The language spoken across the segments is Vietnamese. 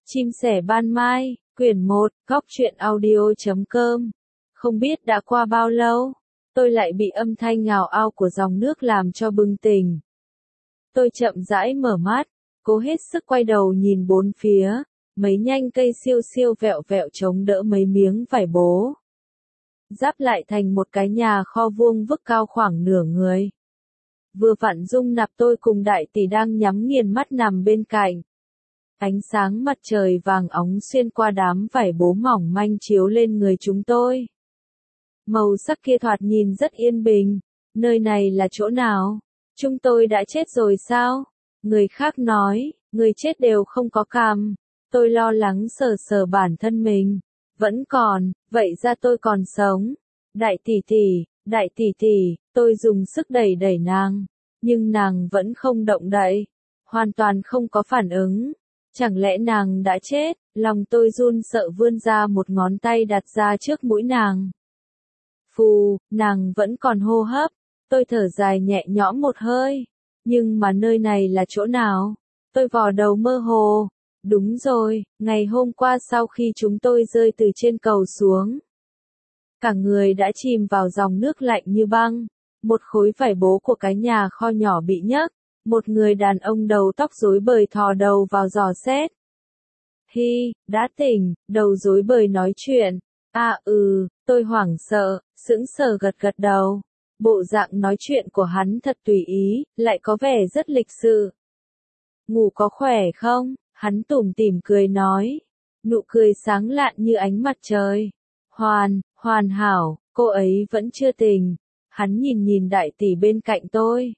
Chim sẻ ban mai, quyển 1, góc truyện audio.com. Không biết đã qua bao lâu, tôi lại bị âm thanh ngào ao của dòng nước làm cho bừng tỉnh. Tôi chậm rãi mở mắt, cố hết sức quay đầu nhìn bốn phía, mấy nhánh cây siêu siêu vẹo vẹo chống đỡ mấy miếng vải bố. Giáp lại thành một cái nhà kho vuông vức cao khoảng nửa người. Vừa vặn Dung Nạp tôi cùng đại tỷ đang nhắm nghiền mắt nằm bên cạnh. Ánh sáng mặt trời vàng óng xuyên qua đám vải bố mỏng manh chiếu lên người chúng tôi. Màu sắc kia thoạt nhìn rất yên bình. Nơi này là chỗ nào? Chúng tôi đã chết rồi sao? Người khác nói, người chết đều không có cằm. Tôi lo lắng sờ sờ bản thân mình. Vẫn còn, vậy ra tôi còn sống. Đại tỷ tỷ, tôi dùng sức đẩy đẩy nàng. Nhưng nàng vẫn không động đậy. Hoàn toàn không có phản ứng. Chẳng lẽ nàng đã chết? Lòng tôi run sợ vươn ra một ngón tay đặt ra trước mũi nàng. Phù, nàng vẫn còn hô hấp. Tôi thở dài nhẹ nhõm một hơi. Nhưng mà nơi này là chỗ nào? Tôi vò đầu mơ hồ. Đúng rồi, ngày hôm qua sau khi chúng tôi rơi từ trên cầu xuống. Cả người đã chìm vào dòng nước lạnh như băng. Một khối vải bố của cái nhà kho nhỏ bị nhấc. Một người đàn ông đầu tóc rối bời thò đầu vào dò xét. Hi, đã tỉnh, đầu rối bời nói chuyện. Tôi hoảng sợ, sững sờ gật gật đầu. Bộ dạng nói chuyện của hắn thật tùy ý, lại có vẻ rất lịch sự. Ngủ có khỏe không? Hắn tủm tỉm cười nói. Nụ cười sáng lạn như ánh mặt trời. Hoàn hảo, cô ấy vẫn chưa tỉnh. Hắn nhìn đại tỷ bên cạnh tôi.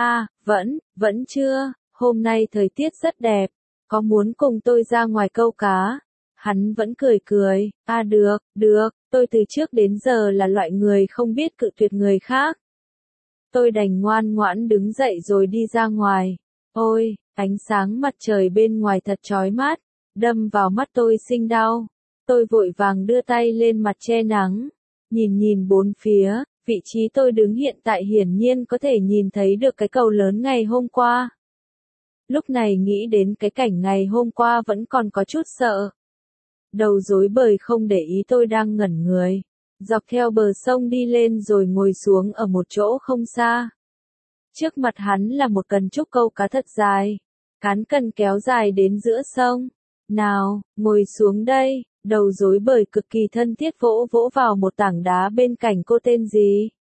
Vẫn chưa, hôm nay thời tiết rất đẹp, có muốn cùng tôi ra ngoài câu cá? Hắn vẫn cười. Được, tôi từ trước đến giờ là loại người không biết cự tuyệt người khác. Tôi đành ngoan ngoãn đứng dậy rồi đi ra ngoài. Ôi, ánh sáng mặt trời bên ngoài thật chói mắt, đâm vào mắt tôi sinh đau. Tôi vội vàng đưa tay lên mặt che nắng, nhìn bốn phía. Vị trí tôi đứng hiện tại hiển nhiên có thể nhìn thấy được cái cầu lớn ngày hôm qua. Lúc này nghĩ đến cái cảnh ngày hôm qua vẫn còn có chút sợ. Đầu rối bời không để ý tôi đang ngẩn người. Dọc theo bờ sông đi lên rồi ngồi xuống ở một chỗ không xa. Trước mặt hắn là một cần trúc câu cá thật dài. Cán cần kéo dài đến giữa sông. Nào, ngồi xuống đây. Đầu rối bời cực kỳ thân thiết vỗ vào một tảng đá bên cạnh. Cô tên gì?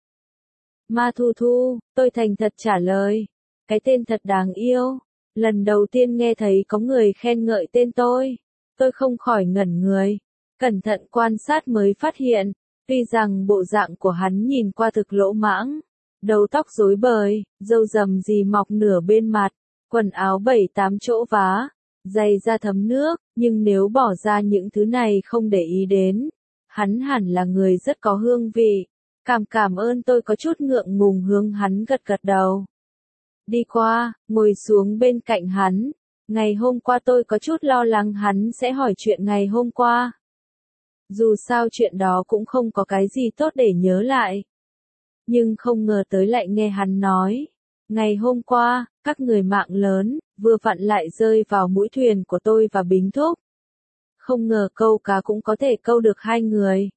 Ma Thu Thu, tôi thành thật trả lời. Cái tên thật đáng yêu. Lần đầu tiên nghe thấy có người khen ngợi tên tôi không khỏi ngẩn người. Cẩn thận quan sát mới phát hiện, tuy rằng bộ dạng của hắn nhìn qua thực lỗ mãng, đầu tóc rối bời, râu rằm gì mọc nửa bên mặt, quần áo 7-8 chỗ vá, giày da thấm nước, nhưng nếu bỏ ra những thứ này không để ý đến, hắn hẳn là người rất có hương vị. Cảm ơn, tôi có chút ngượng ngùng hướng hắn gật đầu. Đi qua, ngồi xuống bên cạnh hắn. Ngày hôm qua tôi có chút lo lắng hắn sẽ hỏi chuyện ngày hôm qua. Dù sao chuyện đó cũng không có cái gì tốt để nhớ lại. Nhưng không ngờ tới lại nghe hắn nói. Ngày hôm qua, các người mạng lớn, vừa vặn lại rơi vào mũi thuyền của tôi và Bính Thúc. Không ngờ câu cá cũng có thể câu được hai người.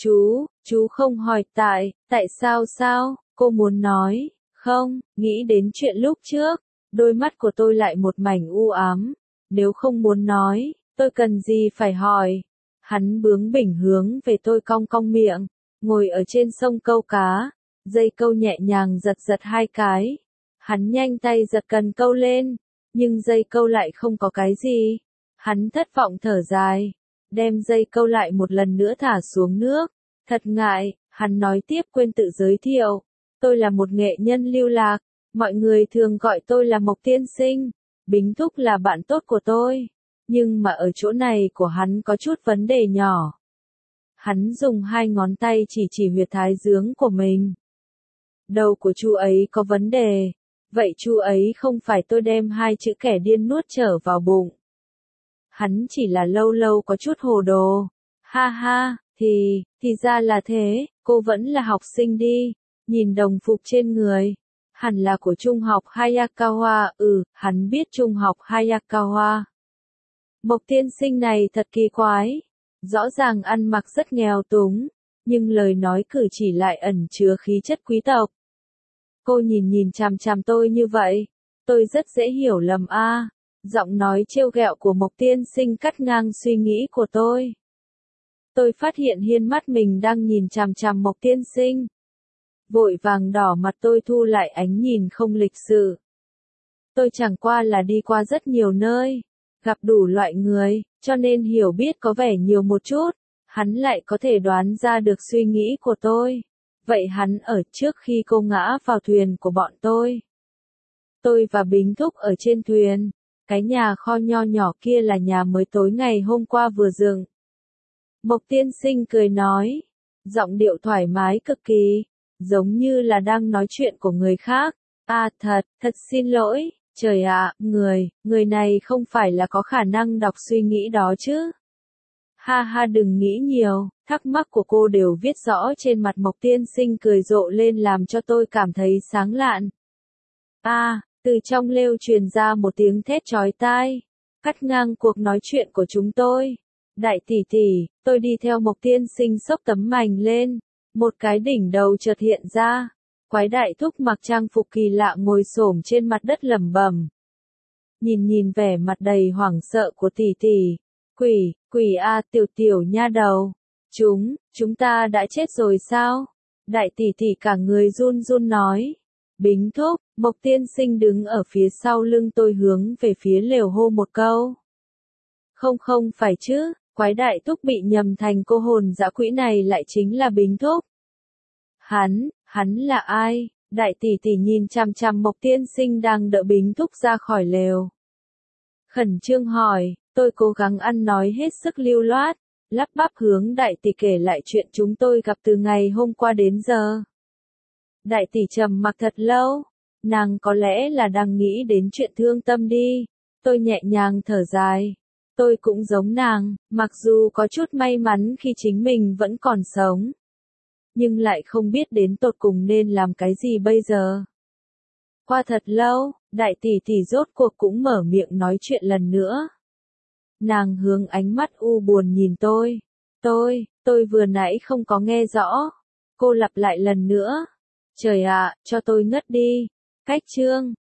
Chú không hỏi tại sao, cô muốn nói, không, nghĩ đến chuyện lúc trước, đôi mắt của tôi lại một mảnh u ám, nếu không muốn nói, tôi cần gì phải hỏi. Hắn bướng bỉnh hướng về tôi cong miệng, ngồi ở trên sông câu cá, dây câu nhẹ nhàng giật hai cái. Hắn nhanh tay giật cần câu lên, nhưng dây câu lại không có cái gì. Hắn thất vọng thở dài, đem dây câu lại một lần nữa thả xuống nước. Thật ngại, hắn nói tiếp quên tự giới thiệu. Tôi là một nghệ nhân lưu lạc, mọi người thường gọi tôi là Mộc Tiên Sinh. Bính Thúc là bạn tốt của tôi, nhưng mà ở chỗ này của hắn có chút vấn đề nhỏ. Hắn dùng hai ngón tay chỉ huyệt thái dương của mình. Đầu của chú ấy có vấn đề, vậy chú ấy không phải tôi đem hai chữ kẻ điên nuốt trở vào bụng. Hắn chỉ là lâu có chút hồ đồ. Ha, thì ra là thế, cô vẫn là học sinh đi, nhìn đồng phục trên người. Hẳn là của trung học Hayakawa, hắn biết trung học Hayakawa. Mộc tiên sinh này thật kỳ quái. Rõ ràng ăn mặc rất nghèo túng, nhưng lời nói cử chỉ lại ẩn chứa khí chất quý tộc. Cô nhìn chằm chằm tôi như vậy, tôi rất dễ hiểu lầm a. Giọng nói trêu ghẹo của Mộc tiên sinh cắt ngang suy nghĩ của tôi. Tôi phát hiện hiên mắt mình đang nhìn chằm chằm Mộc tiên sinh. Vội vàng đỏ mặt tôi thu lại ánh nhìn không lịch sự. Tôi chẳng qua là đi qua rất nhiều nơi, gặp đủ loại người, cho nên hiểu biết có vẻ nhiều một chút. Hắn lại có thể đoán ra được suy nghĩ của tôi. Vậy hắn ở trước khi cô ngã vào thuyền của bọn tôi. Tôi và Bính Thúc ở trên thuyền. Cái nhà kho nho nhỏ kia là nhà mới tối ngày hôm qua vừa dựng. Mộc tiên sinh cười nói. Giọng điệu thoải mái cực kỳ. Giống như là đang nói chuyện của người khác. À thật xin lỗi. Trời ạ, người này không phải là có khả năng đọc suy nghĩ đó chứ. Ha đừng nghĩ nhiều, thắc mắc của cô đều viết rõ trên mặt Mộc tiên sinh cười rộ lên làm cho tôi cảm thấy sáng lạn. Từ trong lều truyền ra một tiếng thét chói tai, cắt ngang cuộc nói chuyện của chúng tôi. Đại tỷ tỷ, tôi đi theo Mộc tiên sinh xốc tấm mành lên, một cái đỉnh đầu chợt hiện ra. Quái đại thúc mặc trang phục kỳ lạ ngồi xổm trên mặt đất lẩm bẩm. Nhìn vẻ mặt đầy hoảng sợ của tỷ tỷ. Quỷ tiểu nha đầu. Chúng ta đã chết rồi sao? Đại tỷ tỷ cả người run run nói. Bính Thúc, Mộc tiên sinh đứng ở phía sau lưng tôi hướng về phía lều hô một câu. Không phải chứ, quái đại thúc bị nhầm thành cô hồn dã quỷ này lại chính là Bính Thúc. Hắn là ai? Đại tỷ tỷ nhìn chằm chằm Mộc tiên sinh đang đỡ Bính Thúc ra khỏi lều. Khẩn trương hỏi, tôi cố gắng ăn nói hết sức lưu loát, lắp bắp hướng đại tỷ kể lại chuyện chúng tôi gặp từ ngày hôm qua đến giờ. Đại tỷ trầm mặc thật lâu, nàng có lẽ là đang nghĩ đến chuyện thương tâm đi. Tôi nhẹ nhàng thở dài. Tôi cũng giống nàng, mặc dù có chút may mắn khi chính mình vẫn còn sống. Nhưng lại không biết đến tột cùng nên làm cái gì bây giờ. Qua thật lâu, đại tỷ tỷ rốt cuộc cũng mở miệng nói chuyện lần nữa. Nàng hướng ánh mắt u buồn nhìn tôi. Tôi vừa nãy không có nghe rõ. Cô lặp lại lần nữa. Trời ạ, cho tôi ngất đi. Cách chương